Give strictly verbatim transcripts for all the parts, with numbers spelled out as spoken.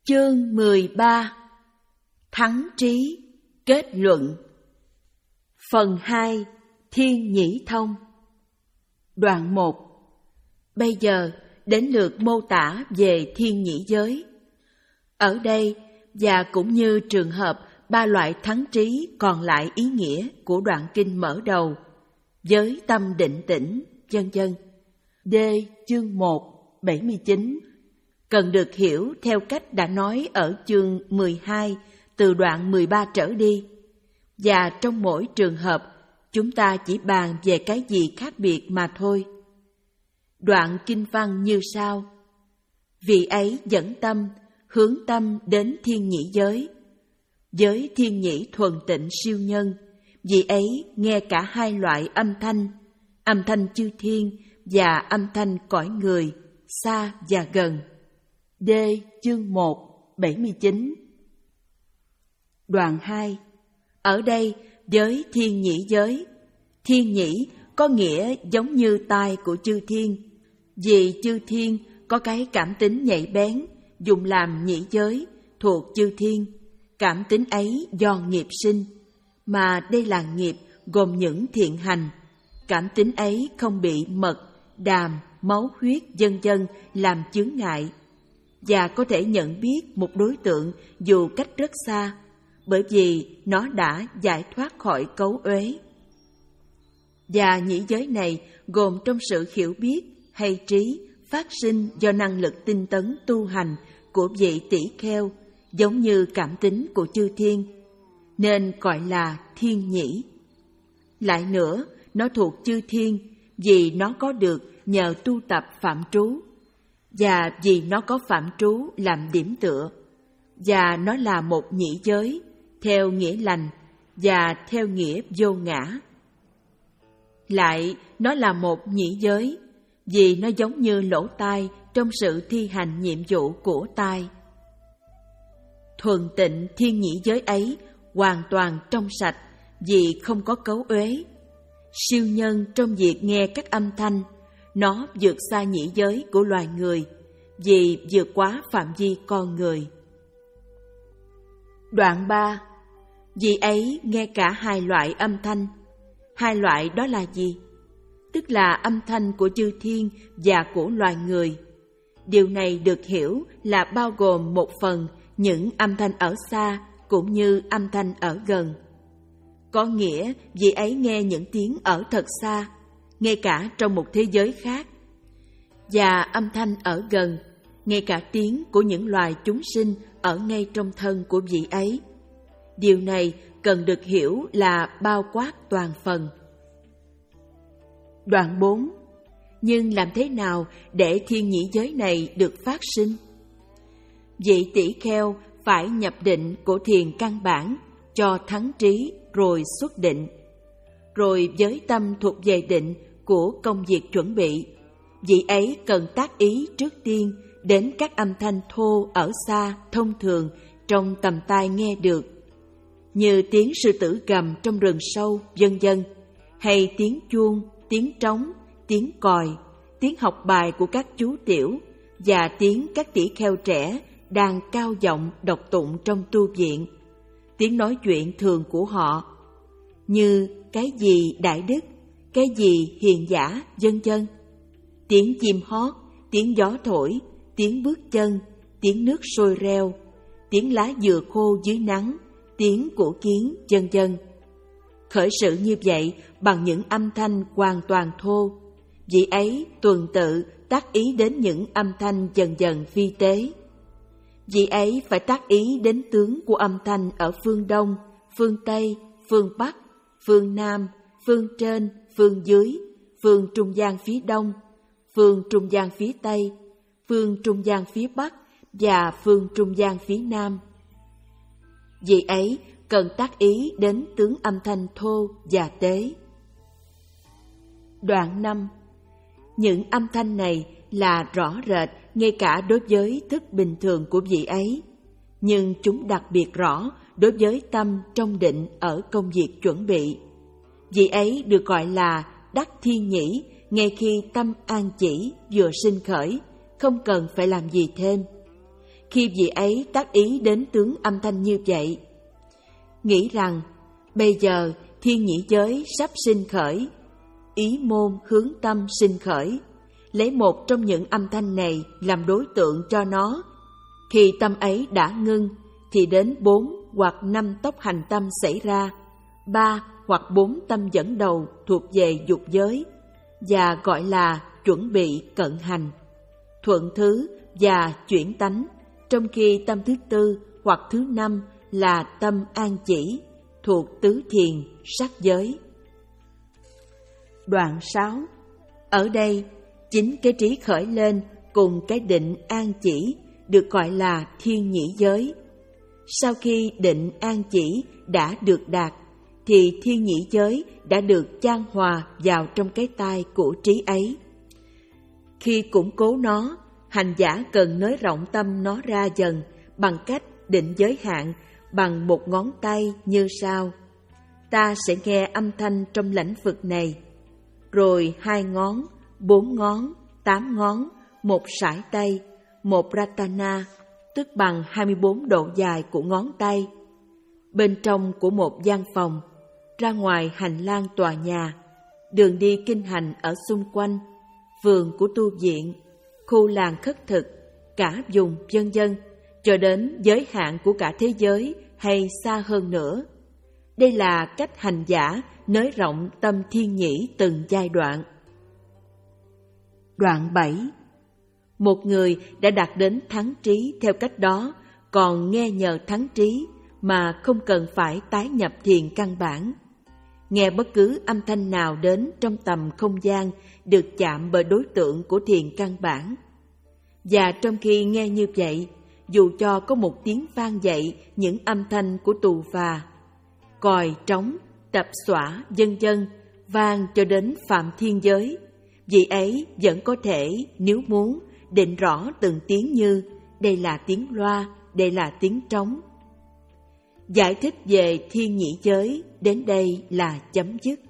Chương mười ba. Thắng trí, kết luận. Phần hai. Thiên nhĩ thông. Đoạn một. Bây giờ đến lượt mô tả về thiên nhĩ giới. Ở đây, và cũng như trường hợp ba loại thắng trí còn lại ý nghĩa của đoạn kinh mở đầu, giới tâm định tĩnh, vân vân. D. Chương một, bảy mươi chín. Cần được hiểu theo cách đã nói ở chương mười hai từ đoạn mười ba trở đi. Và trong mỗi trường hợp, chúng ta chỉ bàn về cái gì khác biệt mà thôi. Đoạn kinh văn như sau. Vì ấy dẫn tâm, hướng tâm đến thiên nhĩ giới. Giới thiên nhĩ thuần tịnh siêu nhân, vì ấy nghe cả hai loại âm thanh, âm thanh chư thiên và âm thanh cõi người, xa và gần. D. Chương một, bảy mươi chín. Đoạn hai. Ở đây, giới thiên nhĩ giới, thiên nhĩ có nghĩa giống như tai của chư thiên, vì chư thiên có cái cảm tính nhạy bén, dùng làm nhĩ giới, thuộc chư thiên. Cảm tính ấy do nghiệp sinh, mà đây là nghiệp gồm những thiện hành. Cảm tính ấy không bị mật, đàm, máu huyết vân vân làm chướng ngại, và có thể nhận biết một đối tượng dù cách rất xa, bởi vì nó đã giải thoát khỏi cấu uế. Và nhĩ giới này gồm trong sự hiểu biết hay trí phát sinh do năng lực tinh tấn tu hành của vị tỷ kheo, giống như cảm tính của chư thiên, nên gọi là thiên nhĩ. Lại nữa, nó thuộc chư thiên vì nó có được nhờ tu tập phạm trú, và vì nó có phạm trú làm điểm tựa, và nó là một nhĩ giới theo nghĩa lành và theo nghĩa vô ngã. Lại, nó là một nhĩ giới vì nó giống như lỗ tai trong sự thi hành nhiệm vụ của tai. Thuần tịnh thiên nhĩ giới ấy hoàn toàn trong sạch vì không có cấu uế. Siêu nhân trong việc nghe các âm thanh, nó vượt xa nhĩ giới của loài người vì vượt quá phạm vi con người. Đoạn ba. Vì ấy nghe cả hai loại âm thanh. Hai loại đó là gì? Tức là âm thanh của chư thiên và của loài người. Điều này được hiểu là bao gồm một phần những âm thanh ở xa cũng như âm thanh ở gần. Có nghĩa vì ấy nghe những tiếng ở thật xa, ngay cả trong một thế giới khác. Và âm thanh ở gần, ngay cả tiếng của những loài chúng sinh ở ngay trong thân của vị ấy. Điều này cần được hiểu là bao quát toàn phần. Đoạn bốn. Nhưng làm thế nào để thiên nhĩ giới này được phát sinh? Vị tỷ kheo phải nhập định của thiền căn bản cho thắng trí rồi xuất định, rồi với tâm thuộc về định của công việc chuẩn bị. Vị ấy cần tác ý trước tiên đến các âm thanh thô ở xa thông thường trong tầm tai nghe được, như tiếng sư tử gầm trong rừng sâu, vân vân, hay tiếng chuông, tiếng trống, tiếng còi, tiếng học bài của các chú tiểu và tiếng các tỷ kheo trẻ đang cao giọng đọc tụng trong tu viện, tiếng nói chuyện thường của họ, như cái gì đại đức, cái gì hiền giả, vân vân, tiếng chim hót, tiếng gió thổi, tiếng bước chân, tiếng nước sôi reo, tiếng lá dừa khô dưới nắng, tiếng của kiến, vân vân. Khởi sự như vậy bằng những âm thanh hoàn toàn thô, vị ấy tuần tự tác ý đến những âm thanh dần dần vi tế. Vị ấy phải tác ý đến tướng của âm thanh ở phương Đông, phương Tây, phương Bắc, phương Nam, phương trên, phương dưới, phương trung gian phía Đông, phương trung gian phía Tây, phương trung gian phía Bắc và phương trung gian phía Nam. Vị ấy cần tác ý đến tướng âm thanh thô và tế. Đoạn năm. Những âm thanh này là rõ rệt ngay cả đối với thức bình thường của vị ấy, nhưng chúng đặc biệt rõ đối với tâm trong định ở công việc chuẩn bị. Vị ấy được gọi là đắc thiên nhĩ ngay khi tâm an chỉ vừa sinh khởi, không cần phải làm gì thêm. khi vị ấy tác ý đến tướng âm thanh như vậy. Nghĩ rằng bây giờ thiên nhĩ giới sắp sinh khởi, ý môn hướng tâm sinh khởi, lấy một trong những âm thanh này làm đối tượng cho nó. Khi tâm ấy đã ngưng, thì đến bốn hoặc năm tốc hành tâm xảy ra, ba hoặc bốn tâm dẫn đầu thuộc về dục giới, và gọi là chuẩn bị cận hành, thuận thứ và chuyển tánh, trong khi tâm thứ tư hoặc thứ năm là tâm an chỉ, thuộc tứ thiền sắc giới. Đoạn sáu. Ở đây, chính cái trí khởi lên cùng cái định an chỉ được gọi là thiên nhĩ giới. Sau khi định an chỉ đã được đạt, thì thiên nhĩ giới đã được chan hòa vào trong cái tai của trí ấy. Khi củng cố nó, hành giả cần nới rộng tâm nó ra dần bằng cách định giới hạn bằng một ngón tay như sau. Ta sẽ nghe âm thanh trong lãnh vực này, rồi hai ngón, bốn ngón, tám ngón, một sải tay, một ratana, tức bằng hai mươi bốn độ dài của ngón tay, bên trong của một gian phòng, ra ngoài hành lang tòa nhà, đường đi kinh hành ở xung quanh, vườn của tu viện, khu làng khất thực, cả vùng vân vân, cho đến giới hạn của cả thế giới hay xa hơn nữa. Đây là cách hành giả nới rộng tâm thiên nhĩ từng giai đoạn. Đoạn bảy. Một người đã đạt đến thắng trí theo cách đó, còn nghe nhờ thắng trí mà không cần phải tái nhập thiền căn bản. Nghe bất cứ âm thanh nào đến trong tầm không gian được chạm bởi đối tượng của thiền căn bản. Và trong khi nghe như vậy, dù cho có một tiếng vang dậy những âm thanh của tù và, còi trống, tập xõa, vân vân vang cho đến phạm thiên giới, vị ấy vẫn có thể, nếu muốn, định rõ từng tiếng như đây là tiếng loa, đây là tiếng trống. Giải thích về thiên nhĩ giới đến đây là chấm dứt.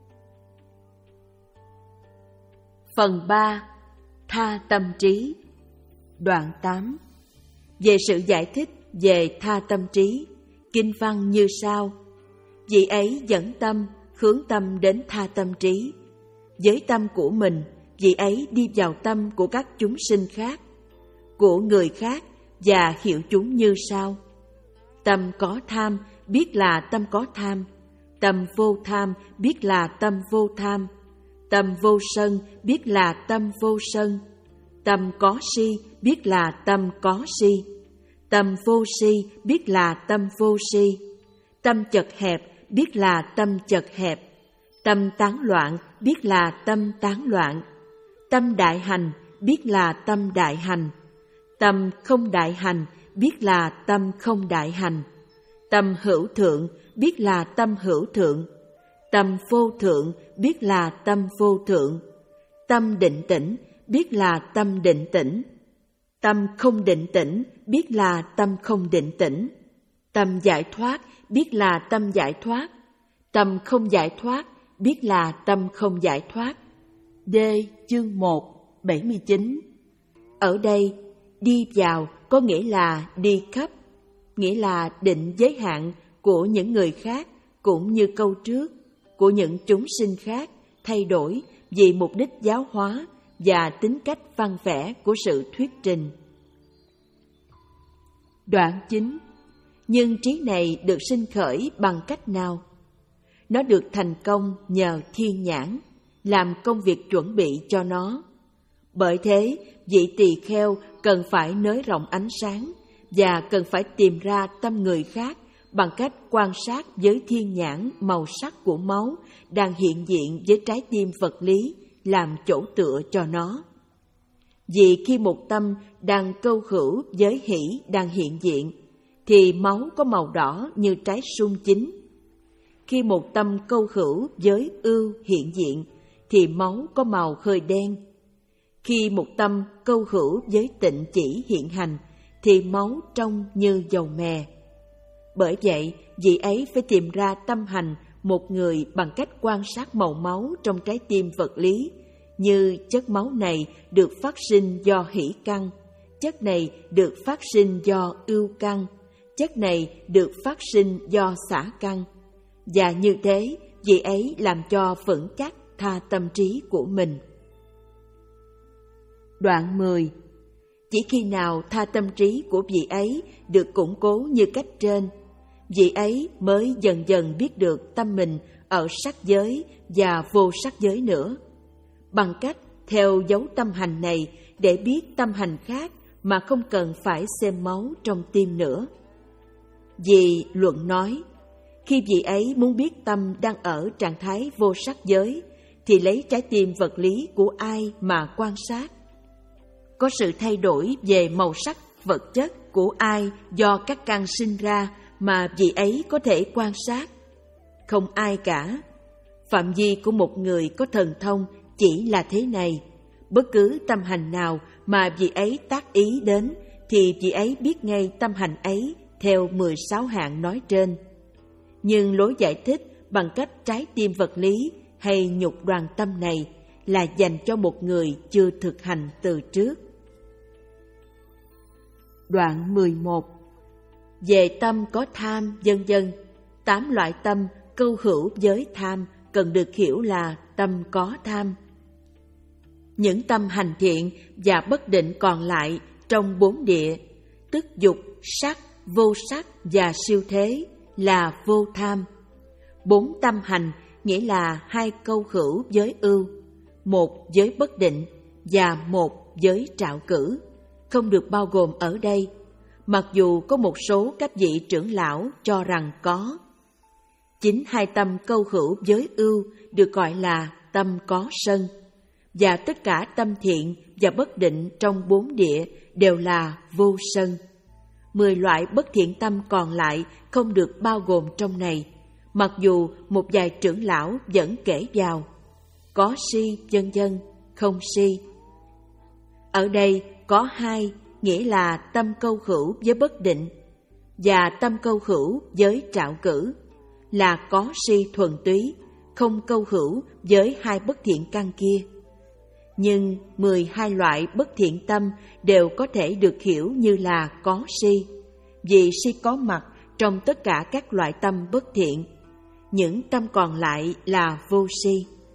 Phần ba. Tha tâm trí. Đoạn tám. Về sự giải thích về tha tâm trí, kinh văn như sau. Vị ấy dẫn tâm, hướng tâm đến tha tâm trí. Với tâm của mình, vị ấy đi vào tâm của các chúng sinh khác, của người khác, và hiểu chúng như sau. Tâm có tham, biết là tâm có tham. Tâm vô tham, biết là tâm vô tham. Tâm vô sân, biết là tâm vô sân. Tâm có si, biết là tâm có si. Tâm vô si, biết là tâm vô si. Tâm chật hẹp, biết là tâm chật hẹp. Tâm tán loạn, biết là tâm tán loạn. Tâm đại hành, biết là tâm đại hành. Tâm không đại hành, biết là tâm không đại hành. Tâm hữu thượng, biết là tâm hữu thượng. Tâm vô thượng, biết là tâm vô thượng. Tâm định tĩnh, biết là tâm định tĩnh. Tâm không định tĩnh, biết là tâm không định tĩnh. Tâm giải thoát, biết là tâm giải thoát. Tâm không giải thoát, biết là tâm không giải thoát. D. Chương một, bảy mươi chín. Ở đây, đi vào có nghĩa là đi khắp, nghĩa là định giới hạn của những người khác, cũng như câu trước, của những chúng sinh khác, thay đổi vì mục đích giáo hóa và tính cách văn vẽ của sự thuyết trình. Đoạn chín. Nhưng trí này được sinh khởi bằng cách nào? Nó được thành công nhờ thiên nhãn, làm công việc chuẩn bị cho nó. Bởi thế, vị tỳ kheo cần phải nới rộng ánh sáng và cần phải tìm ra tâm người khác bằng cách quan sát với thiên nhãn màu sắc của máu đang hiện diện với trái tim vật lý làm chỗ tựa cho nó. Vì khi một tâm đang câu hữu với hỷ đang hiện diện, thì máu có màu đỏ như trái sung chín. Khi một tâm câu hữu với ưu hiện diện, thì máu có màu hơi đen. Khi một tâm câu hữu với tịnh chỉ hiện hành, thì máu trong như dầu mè. Bởi vậy, vị ấy phải tìm ra tâm hành một người bằng cách quan sát màu máu trong trái tim vật lý, như chất máu này được phát sinh do hỷ căn, chất này được phát sinh do ưu căn, chất này được phát sinh do xả căn. Và như thế, vị ấy làm cho vững chắc tha tâm trí của mình. Đoạn mười. Chỉ khi nào tha tâm trí của vị ấy được củng cố như cách trên, vị ấy mới dần dần biết được tâm mình ở sắc giới và vô sắc giới nữa, bằng cách theo dấu tâm hành này để biết tâm hành khác mà không cần phải xem máu trong tim nữa. Vì luận nói, khi vị ấy muốn biết tâm đang ở trạng thái vô sắc giới, thì lấy trái tim vật lý của ai mà quan sát? Có sự thay đổi về màu sắc vật chất của ai do các căn sinh ra mà vị ấy có thể quan sát? Không ai cả. Phạm vi của một người có thần thông chỉ là thế này. Bất cứ tâm hành nào mà vị ấy tác ý đến, thì vị ấy biết ngay tâm hành ấy theo mười sáu hạng nói trên. Nhưng lối giải thích bằng cách trái tim vật lý hay nhục đoàn tâm này là dành cho một người chưa thực hành từ trước. Đoạn mười một. Về tâm có tham, vân vân, tám loại tâm câu hữu với tham cần được hiểu là tâm có tham. Những tâm hành thiện và bất định còn lại trong bốn địa, tức dục, sắc, vô sắc và siêu thế, là vô tham. Bốn tâm hành nghĩa là hai câu hữu với ưu, một với bất định và một với trạo cử, không được bao gồm ở đây, mặc dù có một số các vị trưởng lão cho rằng có. Chính hai tâm câu hữu với ưu được gọi là tâm có sân, và tất cả tâm thiện và bất định trong bốn địa đều là vô sân. Mười loại bất thiện tâm còn lại không được bao gồm trong này, mặc dù một vài trưởng lão vẫn kể vào. Có si, vân vân, không si. Ở đây có hai, nghĩa là tâm câu hữu với bất định và tâm câu hữu với trạo cử, là có si thuần túy, không câu hữu với hai bất thiện căn kia. Nhưng mười hai loại bất thiện tâm đều có thể được hiểu như là có si, vì si có mặt trong tất cả các loại tâm bất thiện. Những tâm còn lại là vô si.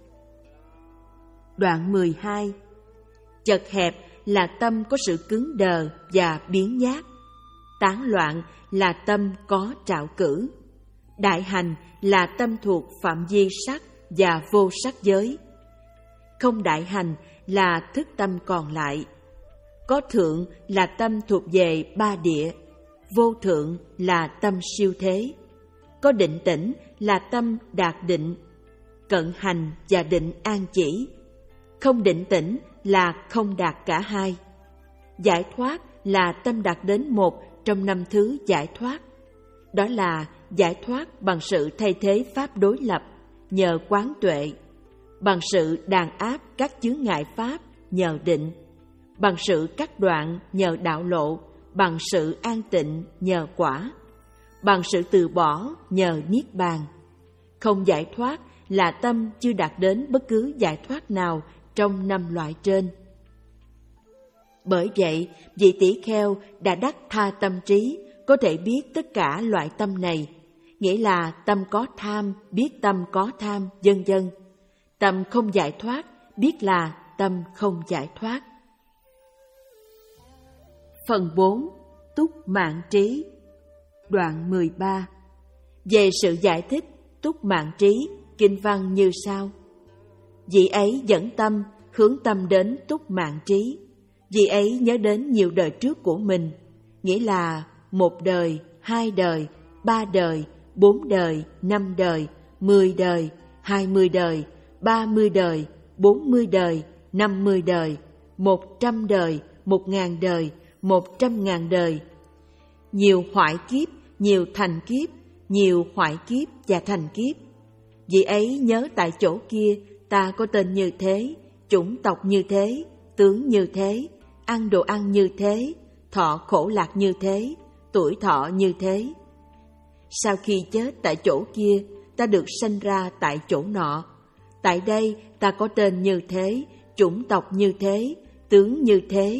Đoạn mười hai. Chật hẹp là tâm có sự cứng đờ và biến nhát. Tán loạn là tâm có trạo cử. Đại hành là tâm thuộc phạm vi sắc và vô sắc giới. Không đại hành là thức tâm còn lại. Có thượng là tâm thuộc về ba địa. Vô thượng là tâm siêu thế. Có định tĩnh là tâm đạt định. Cận hành và định an chỉ. Không định tĩnh là không đạt cả hai. Giải thoát là tâm đạt đến một trong năm thứ giải thoát. Đó là giải thoát bằng sự thay thế pháp đối lập nhờ quán tuệ, bằng sự đàn áp các chướng ngại pháp nhờ định, bằng sự cắt đoạn nhờ đạo lộ, bằng sự an tịnh nhờ quả, bằng sự từ bỏ nhờ niết bàn. Không giải thoát là tâm chưa đạt đến bất cứ giải thoát nào trong năm loại trên. Bởi vậy, vị tỷ kheo đã đắc tha tâm trí có thể biết tất cả loại tâm này, nghĩa là tâm có tham biết tâm có tham, vân vân. Tâm không giải thoát biết là tâm không giải thoát. Phần bốn. Túc mạng trí. Đoạn mười ba. Về sự giải thích túc mạng trí, kinh văn như sau. Vị ấy dẫn tâm, hướng tâm đến túc mạng trí. Vị ấy nhớ đến nhiều đời trước của mình, nghĩa là một đời, hai đời, ba đời, bốn đời, năm đời, mười đời, hai mươi đời, ba mươi đời, bốn mươi đời, năm mươi đời, một trăm đời, một ngàn đời, một trăm ngàn đời. Nhiều hoại kiếp, nhiều thành kiếp, nhiều hoại kiếp và thành kiếp. Vị ấy nhớ tại chỗ kia ta có tên như thế, chủng tộc như thế, tướng như thế, ăn đồ ăn như thế, thọ khổ lạc như thế, tuổi thọ như thế. Sau khi chết tại chỗ kia, ta được sanh ra tại chỗ nọ. Tại đây ta có tên như thế, chủng tộc như thế, tướng như thế,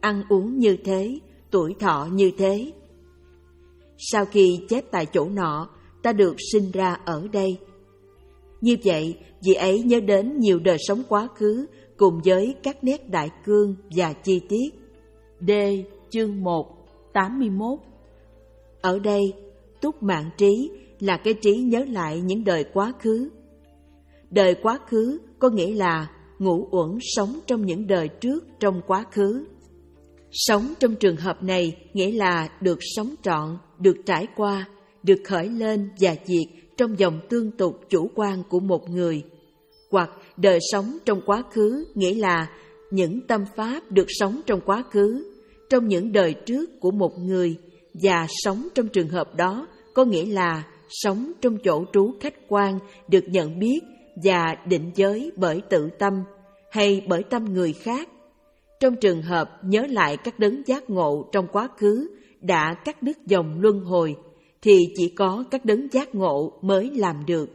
ăn uống như thế, tuổi thọ như thế. Sau khi chết tại chỗ nọ, ta được sinh ra ở đây. Như vậy, vị ấy nhớ đến nhiều đời sống quá khứ cùng với các nét đại cương và chi tiết. D. Chương một, tám mươi mốt. Ở đây, túc mạng trí là cái trí nhớ lại những đời quá khứ. Đời quá khứ có nghĩa là ngũ uẩn sống trong những đời trước trong quá khứ. Sống trong trường hợp này nghĩa là được sống trọn, được trải qua, được khởi lên và diệt trong dòng tương tục chủ quan của một người. Hoặc đời sống trong quá khứ nghĩa là những tâm pháp được sống trong quá khứ, trong những đời trước của một người, và sống trong trường hợp đó có nghĩa là sống trong chỗ trú khách quan được nhận biết và định giới bởi tự tâm hay bởi tâm người khác. Trong trường hợp nhớ lại các đấng giác ngộ trong quá khứ đã cắt đứt dòng luân hồi, thì chỉ có các đấng giác ngộ mới làm được.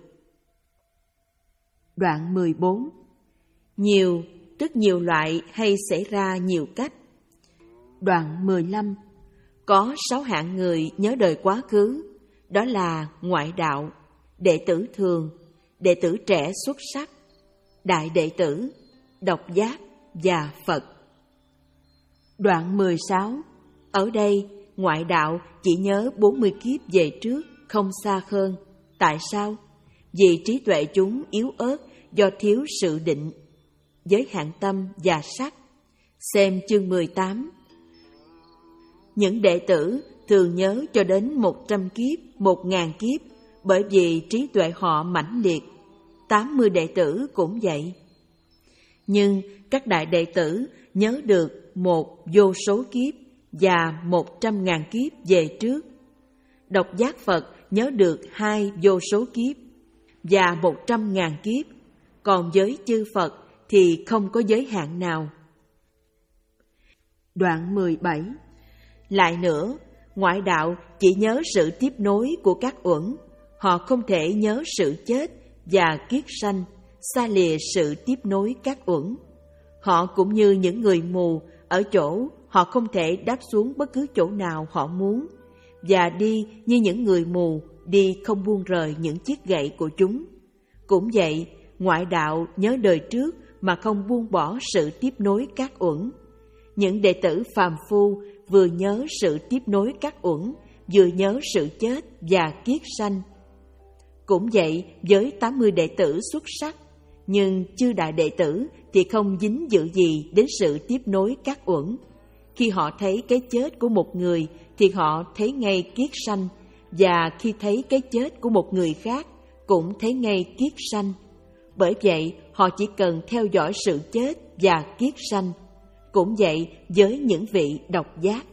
Đoạn mười bốn. Nhiều, tức nhiều loại hay xảy ra nhiều cách. Đoạn mười lăm. Có sáu hạng người nhớ đời quá khứ, đó là ngoại đạo, đệ tử thường, đệ tử trẻ xuất sắc, đại đệ tử, độc giác và Phật. Đoạn mười sáu. Ở đây, ngoại đạo chỉ nhớ bốn mươi kiếp về trước, không xa hơn. Tại sao? Vì trí tuệ chúng yếu ớt do thiếu sự định, giới hạn tâm và sắc. Xem chương mười tám. Những đệ tử thường nhớ cho đến một trăm kiếp, một ngàn kiếp, bởi vì trí tuệ họ mãnh liệt. Tám mươi đệ tử cũng vậy. Nhưng các đại đệ tử nhớ được một vô số kiếp và một trăm ngàn kiếp về trước. Độc giác Phật nhớ được hai vô số kiếp và một trăm ngàn kiếp, còn với chư Phật thì không có giới hạn nào. Đoạn mười bảy. Lại nữa, ngoại đạo chỉ nhớ sự tiếp nối của các uẩn, họ không thể nhớ sự chết và kiết sanh, xa lìa sự tiếp nối các uẩn. Họ cũng như những người mù, ở chỗ họ không thể đáp xuống bất cứ chỗ nào họ muốn, và đi như những người mù, đi không buông rời những chiếc gậy của chúng. Cũng vậy, ngoại đạo nhớ đời trước mà không buông bỏ sự tiếp nối các uẩn. Những đệ tử phàm phu vừa nhớ sự tiếp nối các uẩn, vừa nhớ sự chết và kiết sanh. Cũng vậy với tám mươi đệ tử xuất sắc, nhưng chư đại đệ tử thì không dính dự gì đến sự tiếp nối các uẩn. Khi họ thấy cái chết của một người thì họ thấy ngay kiết sanh, và khi thấy cái chết của một người khác cũng thấy ngay kiết sanh. Bởi vậy họ chỉ cần theo dõi sự chết và kiết sanh. Cũng vậy với những vị độc giác.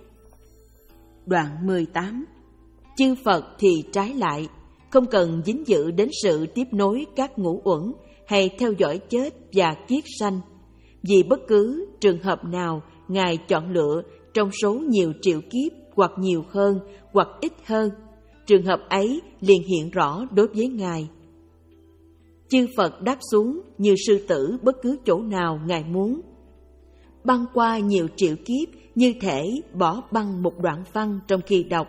Đoạn mười tám. Chư Phật thì trái lại, không cần dính dự đến sự tiếp nối các ngũ uẩn hay theo dõi chết và kiết sanh. Vì bất cứ trường hợp nào Ngài chọn lựa trong số nhiều triệu kiếp hoặc nhiều hơn hoặc ít hơn, trường hợp ấy liền hiện rõ đối với Ngài. Chư Phật đáp xuống như sư tử bất cứ chỗ nào Ngài muốn. Băng qua nhiều triệu kiếp như thể bỏ băng một đoạn văn trong khi đọc,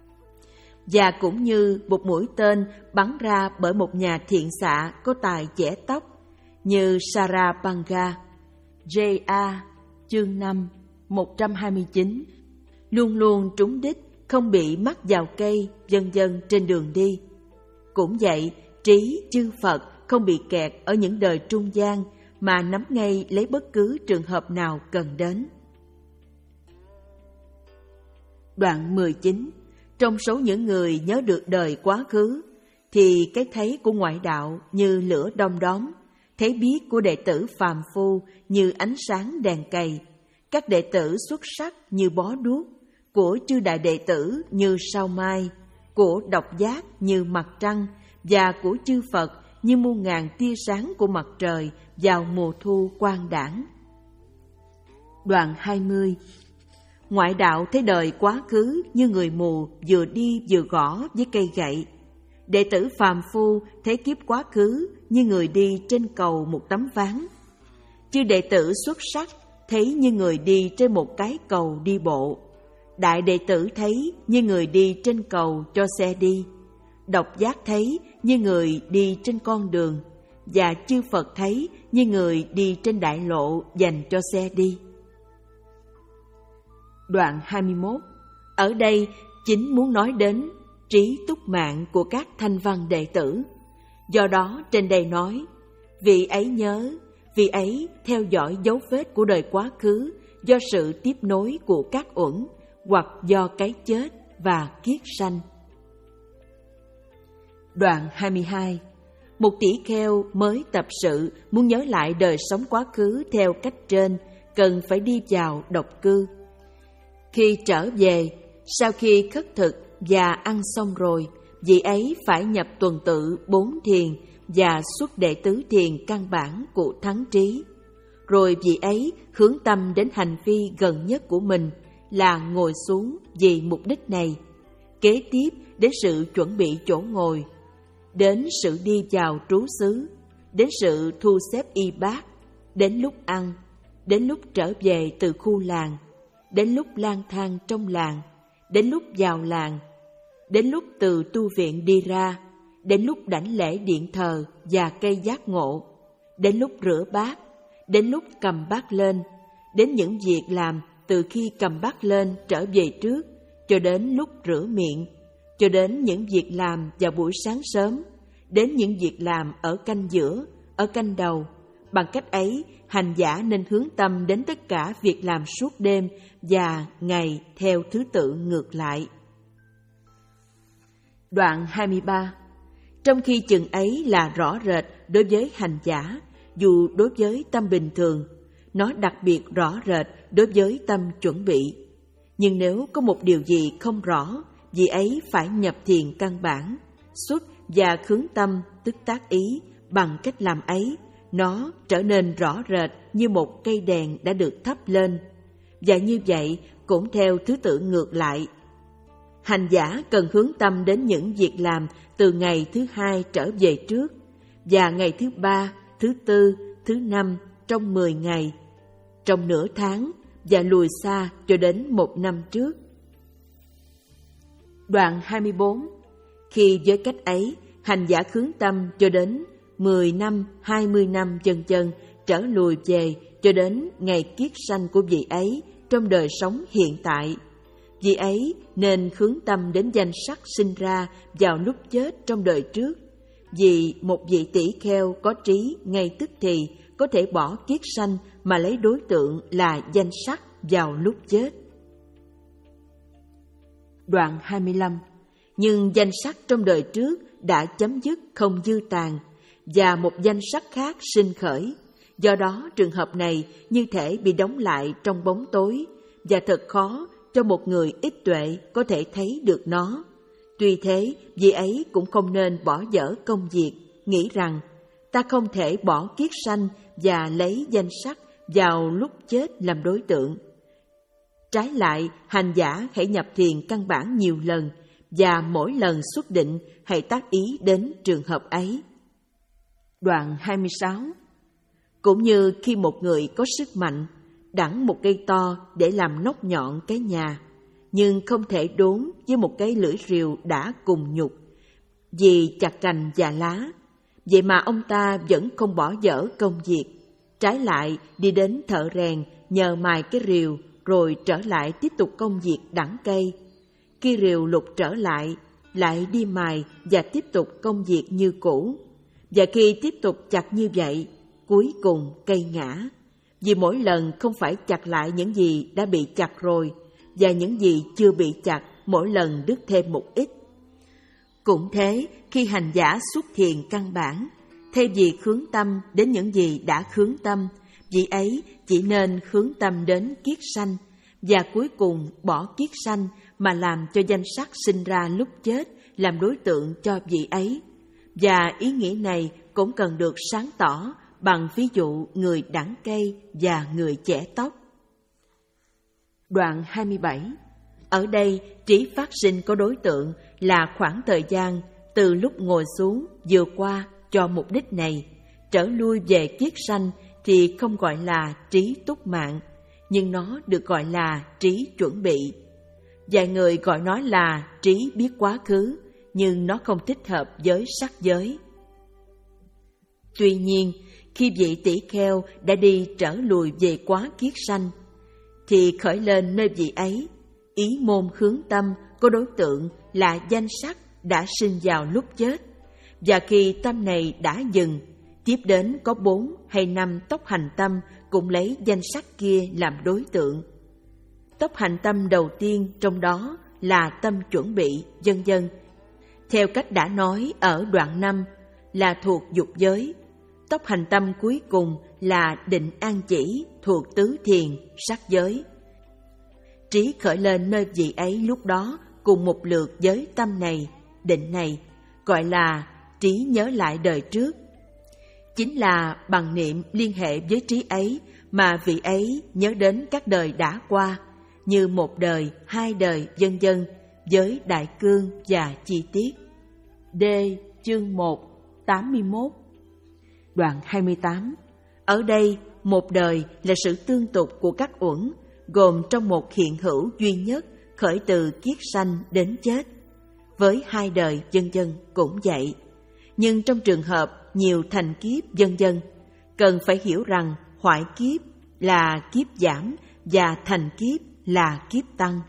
và cũng như một mũi tên bắn ra bởi một nhà thiện xạ có tài chẻ tóc như Sarabanga. J A chương năm, một trăm hai mươi chín. Luôn luôn trúng đích, không bị mắc vào cây, vân vân trên đường đi. Cũng vậy, trí chư Phật không bị kẹt ở những đời trung gian, mà nắm ngay lấy bất cứ trường hợp nào cần đến. Đoạn mười chín. Trong số những người nhớ được đời quá khứ, thì cái thấy của ngoại đạo như lửa đom đóm, thấy biết của đệ tử phàm phu như ánh sáng đèn cầy, các đệ tử xuất sắc như bó đuốc, của chư đại đệ tử như sao mai, của độc giác như mặt trăng, và của chư Phật như muôn ngàn tia sáng của mặt trời vào mùa thu quang đãng. Đoạn hai mươi. Ngoại đạo thấy đời quá khứ như người mù vừa đi vừa gõ với cây gậy. Đệ tử phàm phu thấy kiếp quá khứ như người đi trên cầu một tấm ván. Chư đệ tử xuất sắc thấy như người đi trên một cái cầu đi bộ. Đại đệ tử thấy như người đi trên cầu cho xe đi. Độc giác thấy như người đi trên con đường, và chư Phật thấy như người đi trên đại lộ dành cho xe đi. Đoạn hai mươi mốt. Ở đây chính muốn nói đến trí túc mạng của các thanh văn đệ tử. Do đó trên đây nói, vị ấy nhớ, vị ấy theo dõi dấu vết của đời quá khứ do sự tiếp nối của các uẩn hoặc do cái chết và kiết sanh. Đoạn hai mươi hai. Một tỷ kheo mới tập sự muốn nhớ lại đời sống quá khứ theo cách trên, cần phải đi vào độc cư. Khi trở về, sau khi khất thực và ăn xong rồi, vị ấy phải nhập tuần tự bốn thiền và xuất đệ tứ thiền căn bản của thắng trí. Rồi vị ấy hướng tâm đến hành vi gần nhất của mình là ngồi xuống vì mục đích này. Kế tiếp đến sự chuẩn bị chỗ ngồi, đến sự đi vào trú xứ, đến sự thu xếp y bát, đến lúc ăn, đến lúc trở về từ khu làng, đến lúc lang thang trong làng, đến lúc vào làng, đến lúc từ tu viện đi ra, đến lúc đảnh lễ điện thờ và cây giác ngộ, đến lúc rửa bát, đến lúc cầm bát lên, đến những việc làm từ khi cầm bát lên trở về trước, cho đến lúc rửa miệng, cho đến những việc làm vào buổi sáng sớm, đến những việc làm ở canh giữa, ở canh đầu. Bằng cách ấy, hành giả nên hướng tâm đến tất cả việc làm suốt đêm và ngày theo thứ tự ngược lại. Đoạn hai mươi ba. Trong khi chừng ấy là rõ rệt đối với hành giả, dù đối với tâm bình thường, nó đặc biệt rõ rệt đối với tâm chuẩn bị. Nhưng nếu có một điều gì không rõ, vị ấy phải nhập thiền căn bản, xuất và khhướng tâm tức tác ý. Bằng cách làm ấy, nó trở nên rõ rệt như một cây đèn đã được thắp lên. Và như vậy cũng theo thứ tự ngược lại. Hành giả cần hướng tâm đến những việc làm từ ngày thứ hai trở về trước, và ngày thứ ba, thứ tư, thứ năm trong mười ngày, trong nửa tháng, và lùi xa cho đến một năm trước. Đoạn hai mươi bốn. Khi với cách ấy, hành giả hướng tâm cho đến mười năm, hai mươi năm dần dần trở lùi về cho đến ngày kiết sanh của vị ấy trong đời sống hiện tại. Vị ấy nên hướng tâm đến danh sắc sinh ra vào lúc chết trong đời trước, vì một vị tỷ kheo có trí ngay tức thì có thể bỏ kiết sanh mà lấy đối tượng là danh sắc vào lúc chết. Đoạn hai mươi lăm. Nhưng danh sắc trong đời trước đã chấm dứt không dư tàn, và một danh sắc khác sinh khởi. Do đó trường hợp này như thể bị đóng lại trong bóng tối, và thật khó cho một người ít tuệ có thể thấy được nó. Tuy thế, vị ấy cũng không nên bỏ dở công việc, nghĩ rằng ta không thể bỏ kiết sanh và lấy danh sắc vào lúc chết làm đối tượng. Trái lại, hành giả hãy nhập thiền căn bản nhiều lần, và mỗi lần xuất định hãy tác ý đến trường hợp ấy. Đoạn hai mươi sáu. Cũng như khi một người có sức mạnh, đẵng một cây to để làm nóc nhọn cái nhà, nhưng không thể đốn với một cái lưỡi rìu đã cùng nhục, vì chặt cành và lá. Vậy mà ông ta vẫn không bỏ dở công việc, trái lại đi đến thợ rèn nhờ mài cái rìu, rồi trở lại tiếp tục công việc đẵng cây. Khi rìu lục trở lại, lại đi mài và tiếp tục công việc như cũ. Và khi tiếp tục chặt như vậy, cuối cùng cây ngã. Vì mỗi lần không phải chặt lại những gì đã bị chặt rồi, và những gì chưa bị chặt mỗi lần đứt thêm một ít. Cũng thế, khi hành giả xuất thiền căn bản, thay vì hướng tâm đến những gì đã hướng tâm, vị ấy chỉ nên hướng tâm đến kiết sanh, và cuối cùng bỏ kiết sanh mà làm cho danh sắc sinh ra lúc chết làm đối tượng cho vị ấy. Và ý nghĩa này cũng cần được sáng tỏ bằng ví dụ người đẵng cây và người chẻ tóc. Đoạn hai mươi bảy. Ở đây trí phát sinh có đối tượng là khoảng thời gian từ lúc ngồi xuống vừa qua cho mục đích này, trở lui về kiết sanh thì không gọi là trí túc mạng, nhưng nó được gọi là trí chuẩn bị. Vài người gọi nó là trí biết quá khứ, nhưng nó không thích hợp với sắc giới. Tuy nhiên, khi vị tỷ kheo đã đi trở lùi về quá kiết sanh, thì khởi lên nơi vị ấy ý môn hướng tâm có đối tượng là danh sắc đã sinh vào lúc chết, và khi tâm này đã dừng, tiếp đến có bốn hay năm tốc hành tâm cũng lấy danh sắc kia làm đối tượng. Tốc hành tâm đầu tiên trong đó là tâm chuẩn bị, vân vân. Theo cách đã nói ở đoạn năm là thuộc dục giới. Tốc hành tâm cuối cùng là định an chỉ thuộc tứ thiền, sắc giới. Trí khởi lên nơi vị ấy lúc đó cùng một lượt với tâm này, định này, gọi là trí nhớ lại đời trước. Chính là bằng niệm liên hệ với trí ấy mà vị ấy nhớ đến các đời đã qua, như một đời, hai đời, vân vân, với đại cương và chi tiết. D. Chương một, tám mươi mốt. Đoạn hai mươi tám. Ở đây, một đời là sự tương tục của các uẩn, gồm trong một hiện hữu duy nhất khởi từ kiết sanh đến chết. Với hai đời, vân vân cũng vậy. Nhưng trong trường hợp nhiều thành kiếp, vân vân, cần phải hiểu rằng hoại kiếp là kiếp giảm và thành kiếp là kiếp tăng.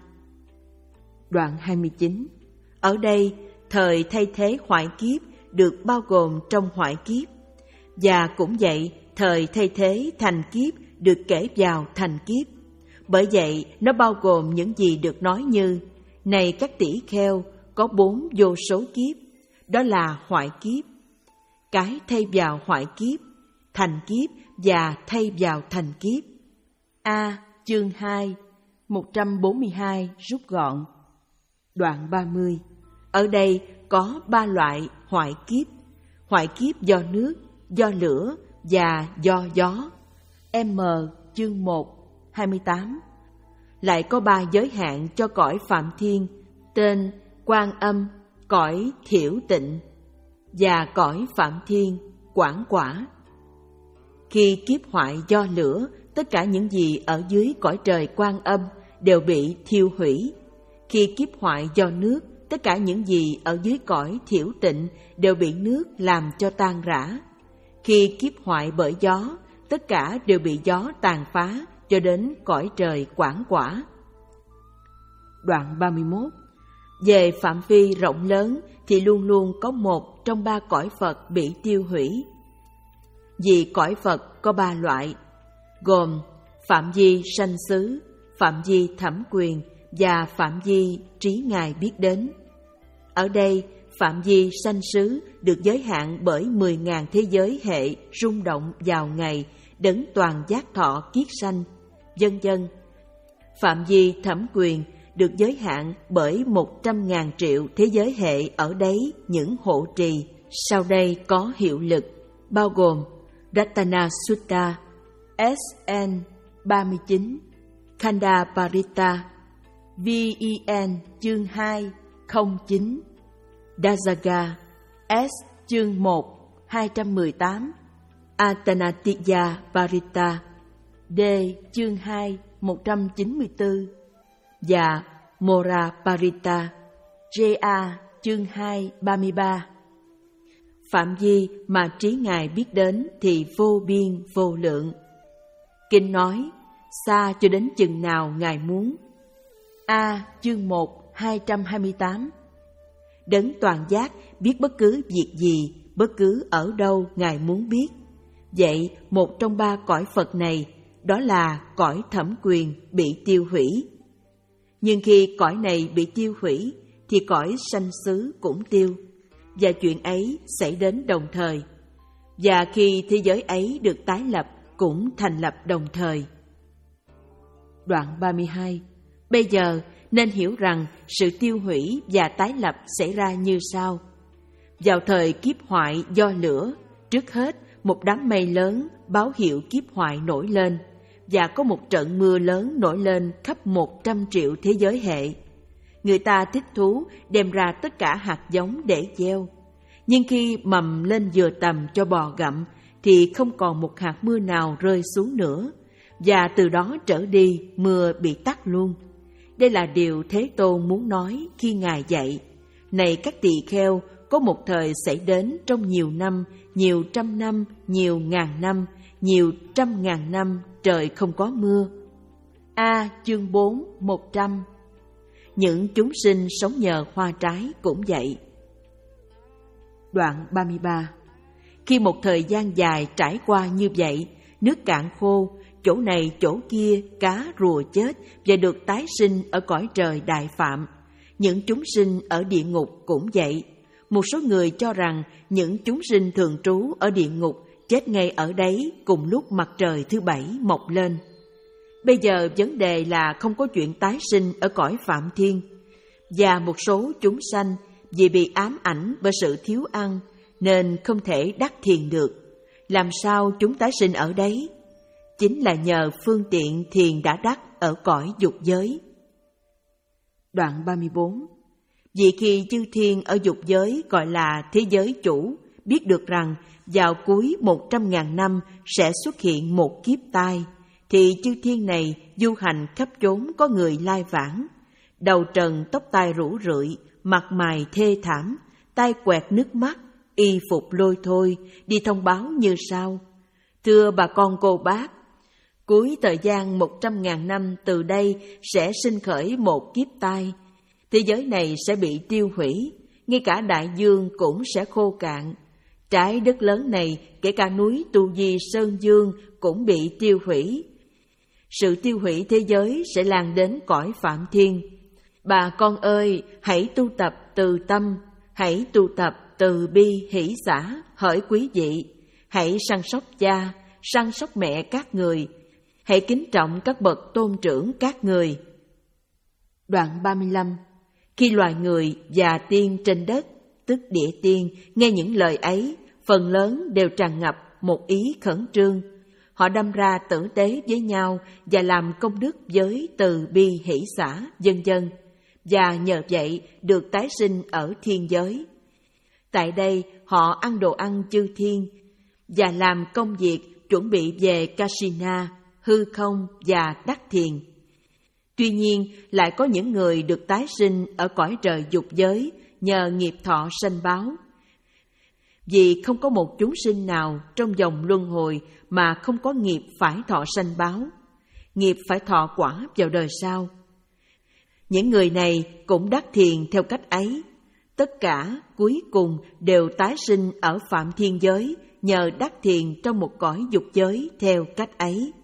Đoạn hai mươi chín. Ở đây, thời thay thế hoại kiếp được bao gồm trong hoại kiếp, và cũng vậy, thời thay thế thành kiếp được kể vào thành kiếp. Bởi vậy, nó bao gồm những gì được nói như: này các tỷ kheo, có bốn vô số kiếp, đó là hoại kiếp, cái thay vào hoại kiếp, thành kiếp và thay vào thành kiếp. A. Chương hai, một trăm bốn mươi hai rút gọn. Đoạn ba mươi. Ở đây có ba loại hoại kiếp: hoại kiếp do nước, do lửa và do gió. M. Chương một, hai mươi tám. Lại có ba giới hạn cho cõi Phạm Thiên, tên Quan Âm, cõi Thiểu Tịnh, và cõi Phạm Thiên, Quảng Quả. Khi kiếp hoại do lửa, tất cả những gì ở dưới cõi trời Quan Âm đều bị thiêu hủy. Khi kiếp hoại do nước, tất cả những gì ở dưới cõi Thiểu Tịnh đều bị nước làm cho tan rã. Khi kiếp hoại bởi gió, tất cả đều bị gió tàn phá cho đến cõi trời Quảng Quả. Đoạn ba mươi mốt. Về phạm vi rộng lớn thì luôn luôn có một trong ba cõi Phật bị tiêu hủy. Vì cõi Phật có ba loại, gồm phạm vi sanh xứ, phạm vi thẩm quyền và phạm vi trí ngài biết đến. Ở đây, phạm vi sanh xứ được giới hạn bởi mười ngàn thế giới hệ rung động vào ngày đấng toàn giác thọ kiết sanh, vân vân. Phạm vi thẩm quyền được giới hạn bởi một trăm ngàn triệu thế giới hệ ở đấy những hộ trì sau đây có hiệu lực, bao gồm Ratana Sutta, S N ba mươi chín, Khanda Parita, V E N chương hai, không chín, Dasaga, S chương một, hai trăm mười tám, Atanatiya Parita, D chương hai, một trăm chín mươi tư, và Mora Parita, J A chương hai, ba mươi ba. Phạm vi mà trí ngài biết đến thì vô biên vô lượng. Kinh nói, xa cho đến chừng nào ngài muốn. A chương một, hai trăm hai mươi tám. Đấng toàn giác biết bất cứ việc gì, bất cứ ở đâu ngài muốn biết. Vậy một trong ba cõi Phật này, đó là cõi thẩm quyền bị tiêu hủy. Nhưng khi cõi này bị tiêu hủy thì cõi sanh xứ cũng tiêu, và chuyện ấy xảy đến đồng thời. Và khi thế giới ấy được tái lập cũng thành lập đồng thời. Đoạn ba mươi hai. Bây giờ nên hiểu rằng sự tiêu hủy và tái lập xảy ra như sau. Vào thời kiếp hoại do lửa, trước hết một đám mây lớn báo hiệu kiếp hoại nổi lên, và có một trận mưa lớn nổi lên khắp một trăm triệu thế giới hệ. Người ta thích thú đem ra tất cả hạt giống để gieo. Nhưng khi mầm lên vừa tầm cho bò gặm thì không còn một hạt mưa nào rơi xuống nữa, và từ đó trở đi mưa bị tắt luôn. Đây là điều Thế Tôn muốn nói khi Ngài dạy: này các tỳ kheo, có một thời xảy đến trong nhiều năm, nhiều trăm năm, nhiều ngàn năm, nhiều trăm ngàn năm trời không có mưa. A. Chương bốn, một trăm. Những chúng sinh sống nhờ hoa trái cũng vậy. Đoạn ba mươi ba. Khi một thời gian dài trải qua như vậy, nước cạn khô, chỗ này chỗ kia cá rùa chết và được tái sinh ở cõi trời đại phạm. Những chúng sinh ở địa ngục cũng vậy. Một số người cho rằng những chúng sinh thường trú ở địa ngục chết ngay ở đấy cùng lúc mặt trời thứ bảy mọc lên. Bây giờ vấn đề là không có chuyện tái sinh ở cõi phạm thiên. Và một số chúng sanh vì bị ám ảnh bởi sự thiếu ăn nên không thể đắc thiền được. Làm sao chúng tái sinh ở đấy? Chính là nhờ phương tiện thiền đã đắc ở cõi dục giới. Đoạn ba mươi bốn. Vì khi chư thiên ở dục giới gọi là thế giới chủ biết được rằng vào cuối một trăm ngàn năm sẽ xuất hiện một kiếp tai, thì chư thiên này du hành khắp chốn có người lai vãng, đầu trần tóc tai rủ rượi, mặt mày thê thảm, tay quẹt nước mắt, y phục lôi thôi, đi thông báo như sau: thưa bà con cô bác, cuối thời gian một trăm ngàn năm từ đây sẽ sinh khởi một kiếp tai. Thế giới này sẽ bị tiêu hủy, ngay cả đại dương cũng sẽ khô cạn. Trái đất lớn này, kể cả núi Tu Di Sơn Dương cũng bị tiêu hủy. Sự tiêu hủy thế giới sẽ lan đến cõi phạm thiên. Bà con ơi, hãy tu tập từ tâm, hãy tu tập từ bi hỷ xả, hỡi quý vị. Hãy săn sóc cha, săn sóc mẹ các người. Hãy kính trọng các bậc tôn trưởng các người. Đoạn ba mươi lăm. Khi loài người và tiên trên đất, tức địa tiên, nghe những lời ấy, phần lớn đều tràn ngập một ý khẩn trương. Họ đâm ra tử tế với nhau và làm công đức với từ bi hỷ xả, vân vân, và nhờ vậy được tái sinh ở thiên giới. Tại đây họ ăn đồ ăn chư thiên và làm công việc chuẩn bị về Kasina, hư không và đắc thiền. Tuy nhiên, lại có những người được tái sinh ở cõi trời dục giới nhờ nghiệp thọ sanh báo. Vì không có một chúng sinh nào trong dòng luân hồi mà không có nghiệp phải thọ sanh báo, nghiệp phải thọ quả vào đời sau. Những người này cũng đắc thiền theo cách ấy. Tất cả cuối cùng đều tái sinh ở phạm thiên giới nhờ đắc thiền trong một cõi dục giới theo cách ấy.